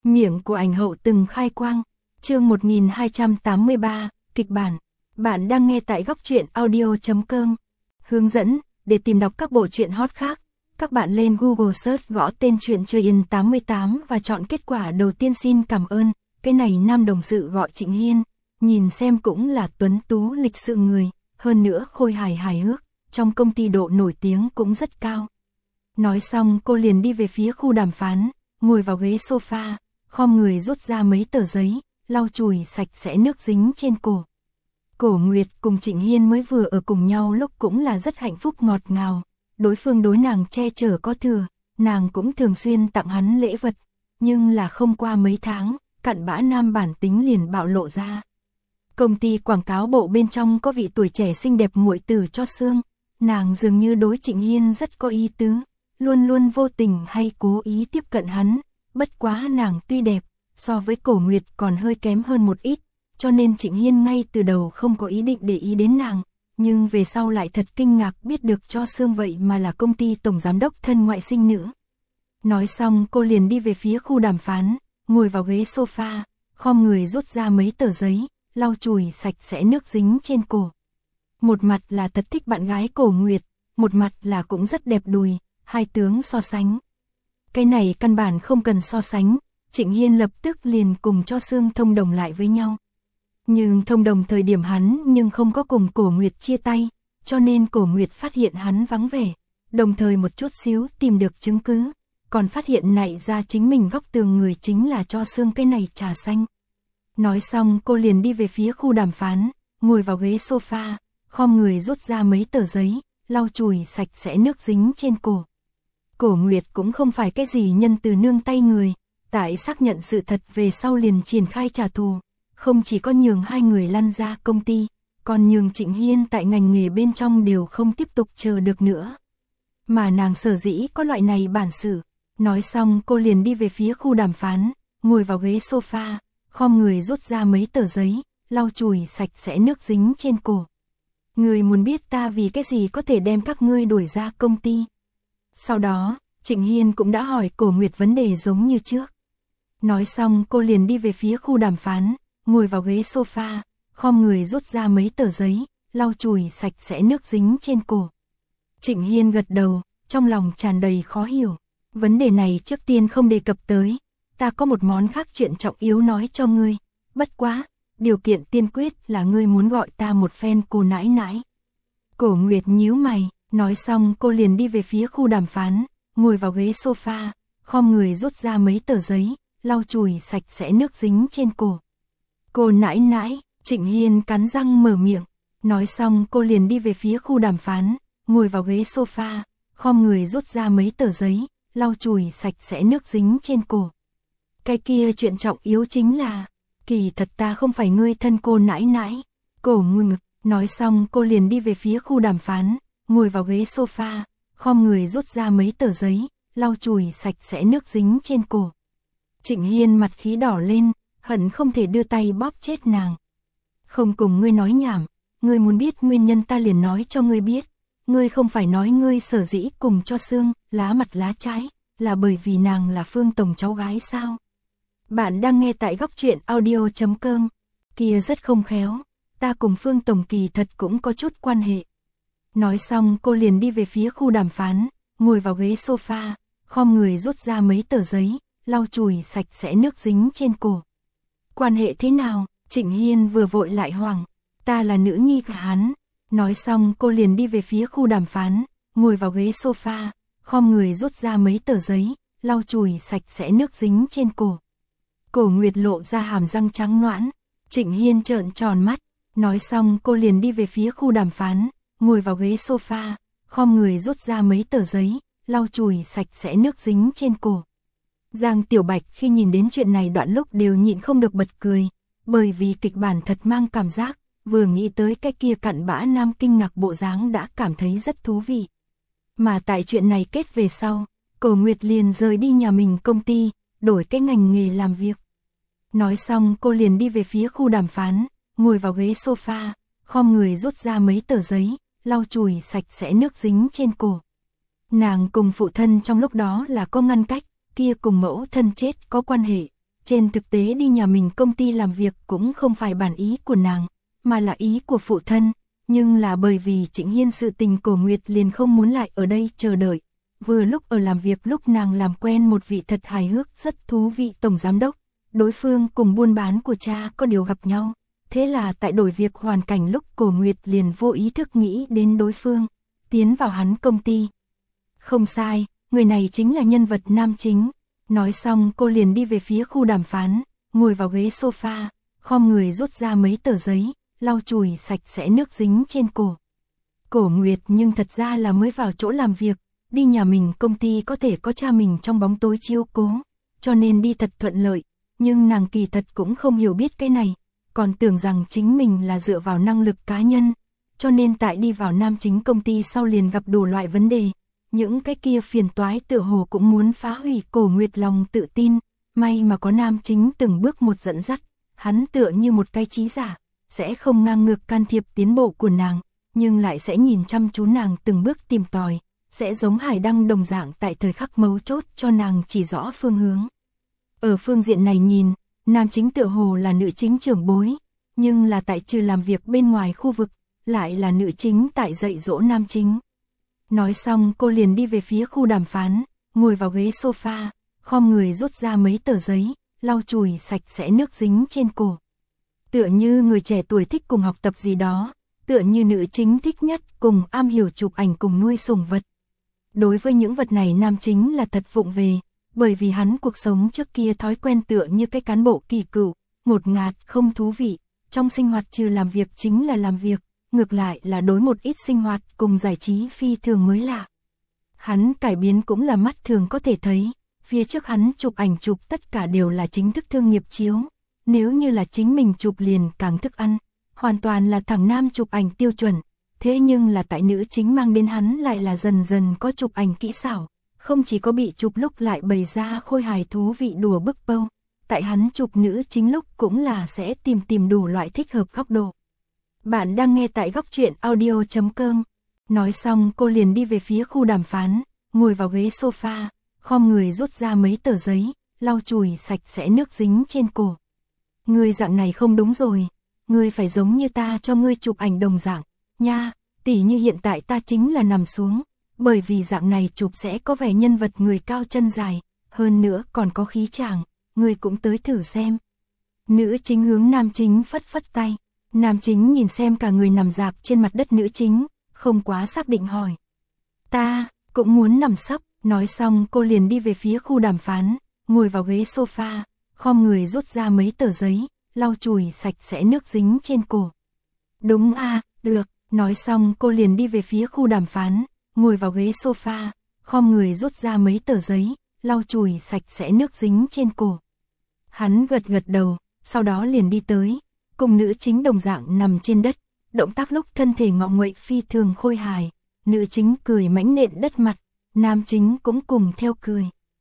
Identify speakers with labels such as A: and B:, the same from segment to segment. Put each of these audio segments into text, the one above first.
A: Miệng của ảnh hậu từng khai quang. Chương 1283, kịch bản. Bạn đang nghe tại góc truyện audio.com. Hướng dẫn, để tìm đọc các bộ truyện hot khác, các bạn lên Google search gõ tên truyện Chơi In 88 và chọn kết quả đầu tiên. Xin cảm ơn, cái này nam đồng sự gọi Trịnh Hiên, nhìn xem cũng là tuấn tú lịch sự người, hơn nữa khôi hài hước, trong công ty độ nổi tiếng cũng rất cao. Nói xong cô liền đi về phía khu đàm phán, ngồi vào ghế sofa, khom người rút ra mấy tờ giấy, lau chùi sạch sẽ nước dính trên cổ. Cổ Nguyệt cùng Trịnh Hiên mới vừa ở cùng nhau lúc cũng là rất hạnh phúc ngọt ngào, đối phương đối nàng che chở có thừa, nàng cũng thường xuyên tặng hắn lễ vật, nhưng là không qua mấy tháng, cặn bã nam bản tính liền bạo lộ ra. Công ty quảng cáo bộ bên trong có vị tuổi trẻ xinh đẹp muội tử cho xương, nàng dường như đối Trịnh Hiên rất có ý tứ, luôn luôn vô tình hay cố ý tiếp cận hắn, bất quá nàng tuy đẹp, so với Cổ Nguyệt còn hơi kém hơn một ít, cho nên Trịnh Hiên ngay từ đầu không có ý định để ý đến nàng, nhưng về sau lại thật kinh ngạc biết được cho xương vậy mà là công ty tổng giám đốc thân ngoại sinh nữ. Nói xong cô liền đi về phía khu đàm phán, ngồi vào ghế sofa, khom người rút ra mấy tờ giấy, lau chùi sạch sẽ nước dính trên cổ. Một mặt là thật thích bạn gái Cổ Nguyệt, một mặt là cũng rất đẹp đùi, hai tướng so sánh. Cái này căn bản không cần so sánh, Trịnh Hiên lập tức liền cùng cho xương thông đồng lại với nhau. Nhưng thông đồng thời điểm hắn nhưng không có cùng Cổ Nguyệt chia tay, cho nên Cổ Nguyệt phát hiện hắn vắng vẻ, đồng thời một chút xíu tìm được chứng cứ, còn phát hiện nảy ra chính mình góc tường người chính là cho xương cái này trà xanh. Nói xong cô liền đi về phía khu đàm phán, ngồi vào ghế sofa, khom người rút ra mấy tờ giấy, lau chùi sạch sẽ nước dính trên cổ. Cổ Nguyệt cũng không phải cái gì nhân từ nương tay người, tại xác nhận sự thật về sau liền triển khai trả thù, không chỉ có nhường hai người lăn ra công ty, còn nhường Trịnh Hiên tại ngành nghề bên trong đều không tiếp tục chờ được nữa. Mà nàng sở dĩ có loại này bản sự. Nói xong cô liền đi về phía khu đàm phán, ngồi vào ghế sofa, khom người rút ra mấy tờ giấy, lau chùi sạch sẽ nước dính trên cổ. Người muốn biết ta vì cái gì có thể đem các ngươi đuổi ra công ty. Sau đó, Trịnh Hiên cũng đã hỏi Cổ Nguyệt vấn đề giống như trước. Nói xong cô liền đi về phía khu đàm phán, ngồi vào ghế sofa, khom người rút ra mấy tờ giấy, lau chùi sạch sẽ nước dính trên cổ. Trịnh Hiên gật đầu, trong lòng tràn đầy khó hiểu. Vấn đề này trước tiên không đề cập tới, ta có một món khác chuyện trọng yếu nói cho ngươi, bất quá, điều kiện tiên quyết là ngươi muốn gọi ta một phen cô nãi nãi. Cổ Nguyệt nhíu mày, nói xong cô liền đi về phía khu đàm phán, ngồi vào ghế sofa, khom người rút ra mấy tờ giấy, lau chùi sạch sẽ nước dính trên cổ. Cô nãi nãi, Trịnh Hiên cắn răng mở miệng, nói xong cô liền đi về phía khu đàm phán, ngồi vào ghế sofa, khom người rút ra mấy tờ giấy, lau chùi sạch sẽ nước dính trên cổ. Cái kia chuyện trọng yếu chính là, kỳ thật ta không phải ngươi thân cô nãi nãi. Cổ Nguyệt, nói xong cô liền đi về phía khu đàm phán, ngồi vào ghế sofa, khom người rút ra mấy tờ giấy, lau chùi sạch sẽ nước dính trên cổ. Trịnh Hiên mặt khí đỏ lên, hận không thể đưa tay bóp chết nàng. Không cùng ngươi nói nhảm, ngươi muốn biết nguyên nhân ta liền nói cho ngươi biết. Ngươi không phải nói ngươi sở dĩ cùng cho xương, lá mặt lá trái, là bởi vì nàng là Phương Tổng cháu gái sao? Bạn đang nghe tại góc truyện audio.com, kia rất không khéo, ta cùng Phương Tổng kỳ thật cũng có chút quan hệ. Nói xong cô liền đi về phía khu đàm phán, ngồi vào ghế sofa, khom người rút ra mấy tờ giấy, lau chùi sạch sẽ nước dính trên cổ. Quan hệ thế nào? Trịnh Hiên vừa vội lại hoảng, ta là nữ nhi của hắn. Nói xong cô liền đi về phía khu đàm phán, ngồi vào ghế sofa, khom người rút ra mấy tờ giấy, lau chùi sạch sẽ nước dính trên cổ. Cổ Nguyệt lộ ra hàm răng trắng nõn, Trịnh Hiên trợn tròn mắt, nói xong cô liền đi về phía khu đàm phán, ngồi vào ghế sofa, khom người rút ra mấy tờ giấy, lau chùi sạch sẽ nước dính trên cổ. Giang Tiểu Bạch khi nhìn đến chuyện này đoạn lúc đều nhịn không được bật cười, bởi vì kịch bản thật mang cảm giác. Vừa nghĩ tới cái kia cặn bã nam kinh ngạc bộ dáng đã cảm thấy rất thú vị. Mà tại chuyện này kết về sau, Cổ Nguyệt liền rời đi nhà mình công ty, đổi cái ngành nghề làm việc. Nói xong cô liền đi về phía khu đàm phán, ngồi vào ghế sofa, khom người rút ra mấy tờ giấy, lau chùi sạch sẽ nước dính trên cổ. Nàng cùng phụ thân trong lúc đó là có ngăn cách, kia cùng mẫu thân chết có quan hệ, Trên thực tế đi nhà mình công ty làm việc cũng không phải bản ý của nàng, mà là ý của phụ thân, nhưng là bởi vì Trịnh Hiên sự tình Cổ Nguyệt liền không muốn lại ở đây chờ đợi. Vừa lúc ở làm việc lúc nàng làm quen một vị thật hài hước rất thú vị tổng giám đốc, đối phương cùng buôn bán của cha có điều gặp nhau, thế là tại đổi việc hoàn cảnh lúc Cổ Nguyệt liền vô ý thức nghĩ đến đối phương, tiến vào hắn công ty. Không sai, người này chính là nhân vật nam chính. Nói xong cô liền đi về phía khu đàm phán, ngồi vào ghế sofa, khom người rút ra mấy tờ giấy, lau chùi sạch sẽ nước dính trên cổ. Cổ Nguyệt nhưng thật ra là mới vào chỗ làm việc, đi nhà mình công ty có thể có cha mình trong bóng tối chiếu cố, cho nên đi thật thuận lợi, nhưng nàng kỳ thật cũng không hiểu biết cái này, còn tưởng rằng chính mình là dựa vào năng lực cá nhân, cho nên tại đi vào nam chính công ty sau liền gặp đủ loại vấn đề. Những cái kia phiền toái tựa hồ cũng muốn phá hủy Cổ Nguyệt lòng tự tin, may mà có nam chính từng bước một dẫn dắt, hắn tựa như một cái trí giả, sẽ không ngang ngược can thiệp tiến bộ của nàng, nhưng lại sẽ nhìn chăm chú nàng từng bước tìm tòi, sẽ giống hải đăng đồng dạng tại thời khắc mấu chốt cho nàng chỉ rõ phương hướng. Ở phương diện này nhìn, nam chính tựa hồ là nữ chính trưởng bối, nhưng là tại trừ làm việc bên ngoài khu vực, lại là nữ chính tại dạy dỗ nam chính. Nói xong cô liền đi về phía khu đàm phán, ngồi vào ghế sofa, khom người rút ra mấy tờ giấy, lau chùi sạch sẽ nước dính trên cổ. Tựa như người trẻ tuổi thích cùng học tập gì đó, tựa như nữ chính thích nhất cùng am hiểu chụp ảnh cùng nuôi sủng vật. Đối với những vật này nam chính là thật vụng về, bởi vì hắn cuộc sống trước kia thói quen tựa như cái cán bộ kỳ cựu, ngột ngạt không thú vị, trong sinh hoạt trừ làm việc chính là làm việc. Ngược lại là đối một ít sinh hoạt cùng giải trí phi thường mới lạ. Hắn cải biến cũng là mắt thường có thể thấy, phía trước hắn chụp ảnh chụp tất cả đều là chính thức thương nghiệp chiếu, nếu như là chính mình chụp liền càng thức ăn, hoàn toàn là thằng nam chụp ảnh tiêu chuẩn, thế nhưng là tại nữ chính mang đến hắn lại là dần dần có chụp ảnh kỹ xảo, không chỉ có bị chụp lúc lại bày ra khôi hài thú vị đùa bức bâu, tại hắn chụp nữ chính lúc cũng là sẽ tìm đủ loại thích hợp góc độ. Bạn đang nghe tại góc truyện audio.com. Nói xong cô liền đi về phía khu đàm phán, ngồi vào ghế sofa, khom người rút ra mấy tờ giấy, lau chùi sạch sẽ nước dính trên cổ. Ngươi dạng này không đúng rồi, ngươi phải giống như ta cho ngươi chụp ảnh đồng dạng, nha, tỉ như hiện tại ta chính là nằm xuống, bởi vì dạng này chụp sẽ có vẻ nhân vật người cao chân dài, hơn nữa còn có khí chàng, ngươi cũng tới thử xem. Nữ chính hướng nam chính phất phất tay. Nam chính nhìn xem cả người nằm rạp trên mặt đất nữ chính, không quá xác định hỏi. Ta, cũng muốn nằm sấp, nói xong cô liền đi về phía khu đàm phán, ngồi vào ghế sofa, khom người rút ra mấy tờ giấy, lau chùi sạch sẽ nước dính trên cổ. Đúng à, được, nói xong cô liền đi về phía khu đàm phán, ngồi vào ghế sofa, khom người rút ra mấy tờ giấy, lau chùi sạch sẽ nước dính trên cổ. Hắn gật đầu, sau đó liền đi tới. Cùng nữ chính đồng dạng nằm trên đất, động tác lúc thân thể ngọ nguậy phi thường khôi hài, nữ chính cười mãnh nện đất mặt, nam chính cũng cùng theo cười.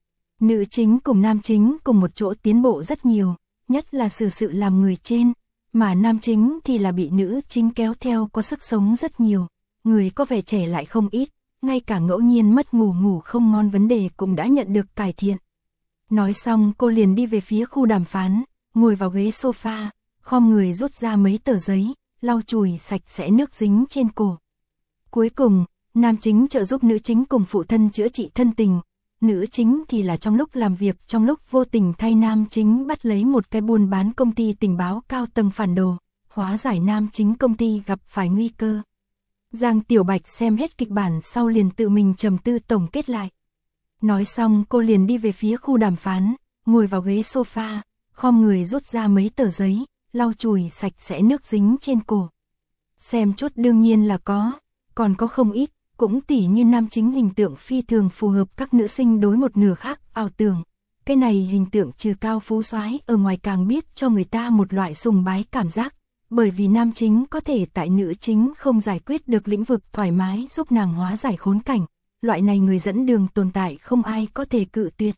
A: Nữ chính cùng nam chính cùng một chỗ tiến bộ rất nhiều, nhất là sự làm người trên, mà nam chính thì là bị nữ chính kéo theo có sức sống rất nhiều, người có vẻ trẻ lại không ít, ngay cả ngẫu nhiên mất ngủ không ngon vấn đề cũng đã nhận được cải thiện. Nói xong cô liền đi về phía khu đàm phán, ngồi vào ghế sofa. Khom người rút ra mấy tờ giấy, lau chùi sạch sẽ nước dính trên cổ. Cuối cùng, nam chính trợ giúp nữ chính cùng phụ thân chữa trị thân tình, nữ chính thì là trong lúc làm việc trong lúc vô tình thay nam chính bắt lấy một cái buôn bán công ty tình báo cao tầng phản đồ, hóa giải nam chính công ty gặp phải nguy cơ. Giang Tiểu Bạch xem hết kịch bản sau liền tự mình trầm tư tổng kết lại. Nói xong cô liền đi về phía khu đàm phán, ngồi vào ghế sofa, khom người rút ra mấy tờ giấy, lau chùi sạch sẽ nước dính trên cổ. Xem chút đương nhiên là có, còn có không ít, cũng tỉ như nam chính hình tượng phi thường phù hợp các nữ sinh đối một nửa khác ảo tưởng. Cái này hình tượng trừ cao phú soái ở ngoài càng biết cho người ta một loại sùng bái cảm giác, bởi vì nam chính có thể tại nữ chính không giải quyết được lĩnh vực thoải mái giúp nàng hóa giải khốn cảnh, loại này người dẫn đường tồn tại không ai có thể cự tuyệt.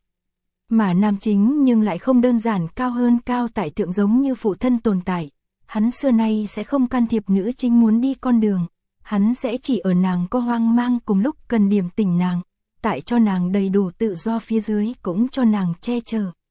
A: Mà nam chính nhưng lại không đơn giản cao hơn cao tại thượng giống như phụ thân tồn tại, hắn xưa nay sẽ không can thiệp nữ chính muốn đi con đường, hắn sẽ chỉ ở nàng có hoang mang cùng lúc cần điểm tỉnh nàng, tại cho nàng đầy đủ tự do phía dưới cũng cho nàng che chở.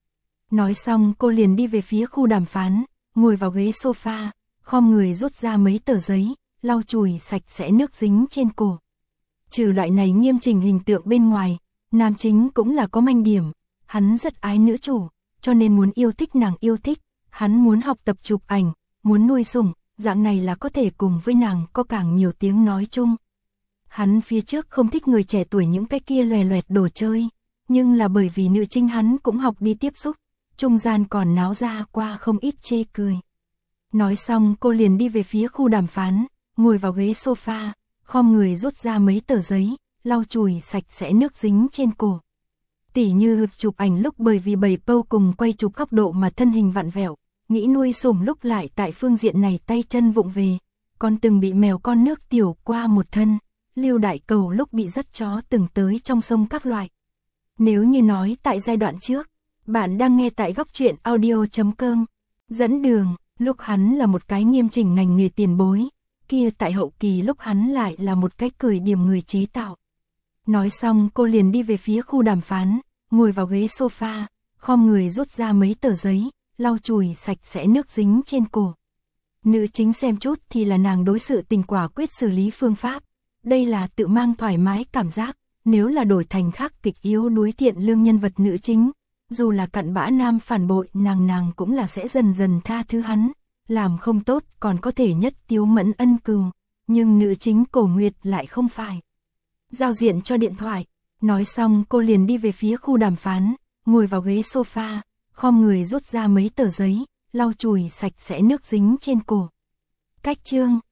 A: Nói xong cô liền đi về phía khu đàm phán, ngồi vào ghế sofa, khom người rút ra mấy tờ giấy, lau chùi sạch sẽ nước dính trên cổ. Trừ loại này nghiêm chỉnh hình tượng bên ngoài, nam chính cũng là có manh điểm, hắn rất ái nữ chủ, cho nên muốn yêu thích nàng yêu thích, hắn muốn học tập chụp ảnh, muốn nuôi sủng, dạng này là có thể cùng với nàng có càng nhiều tiếng nói chung. Hắn phía trước không thích người trẻ tuổi những cái kia loè loẹt đồ chơi, nhưng là bởi vì nữ chính hắn cũng học đi tiếp xúc, trung gian còn náo ra qua không ít chê cười. Nói xong cô liền đi về phía khu đàm phán, ngồi vào ghế sofa, khom người rút ra mấy tờ giấy, lau chùi sạch sẽ nước dính trên cổ. Tỉ như chụp ảnh lúc bởi vì bầy pâu cùng quay chụp góc độ mà thân hình vặn vẹo, nghĩ nuôi sủng lúc lại tại phương diện này tay chân vụng về, còn từng bị mèo con nước tiểu qua một thân, Lưu Đại Cầu lúc bị dắt chó từng tới trong sông các loại. Nếu như nói tại giai đoạn trước, bạn đang nghe tại góc truyện audio.com, dẫn đường, lúc hắn là một cái nghiêm chỉnh ngành nghề tiền bối, kia tại hậu kỳ lúc hắn lại là một cái cười điểm người chế tạo. Nói xong cô liền đi về phía khu đàm phán, ngồi vào ghế sofa, khom người rút ra mấy tờ giấy, lau chùi sạch sẽ nước dính trên cổ. Nữ chính xem chút thì là nàng đối sự tình quả quyết xử lý phương pháp, đây là tự mang thoải mái cảm giác, nếu là đổi thành khác kịch yếu đuối thiện lương nhân vật nữ chính, dù là cặn bã nam phản bội nàng cũng là sẽ dần dần tha thứ hắn, làm không tốt còn có thể nhất tiếu mẫn ân cừu, nhưng nữ chính Cổ Nguyệt lại không phải. Giao diện cho điện thoại, nói xong cô liền đi về phía khu đàm phán, ngồi vào ghế sofa, khom người rút ra mấy tờ giấy, lau chùi sạch sẽ nước dính trên cổ. Cách chương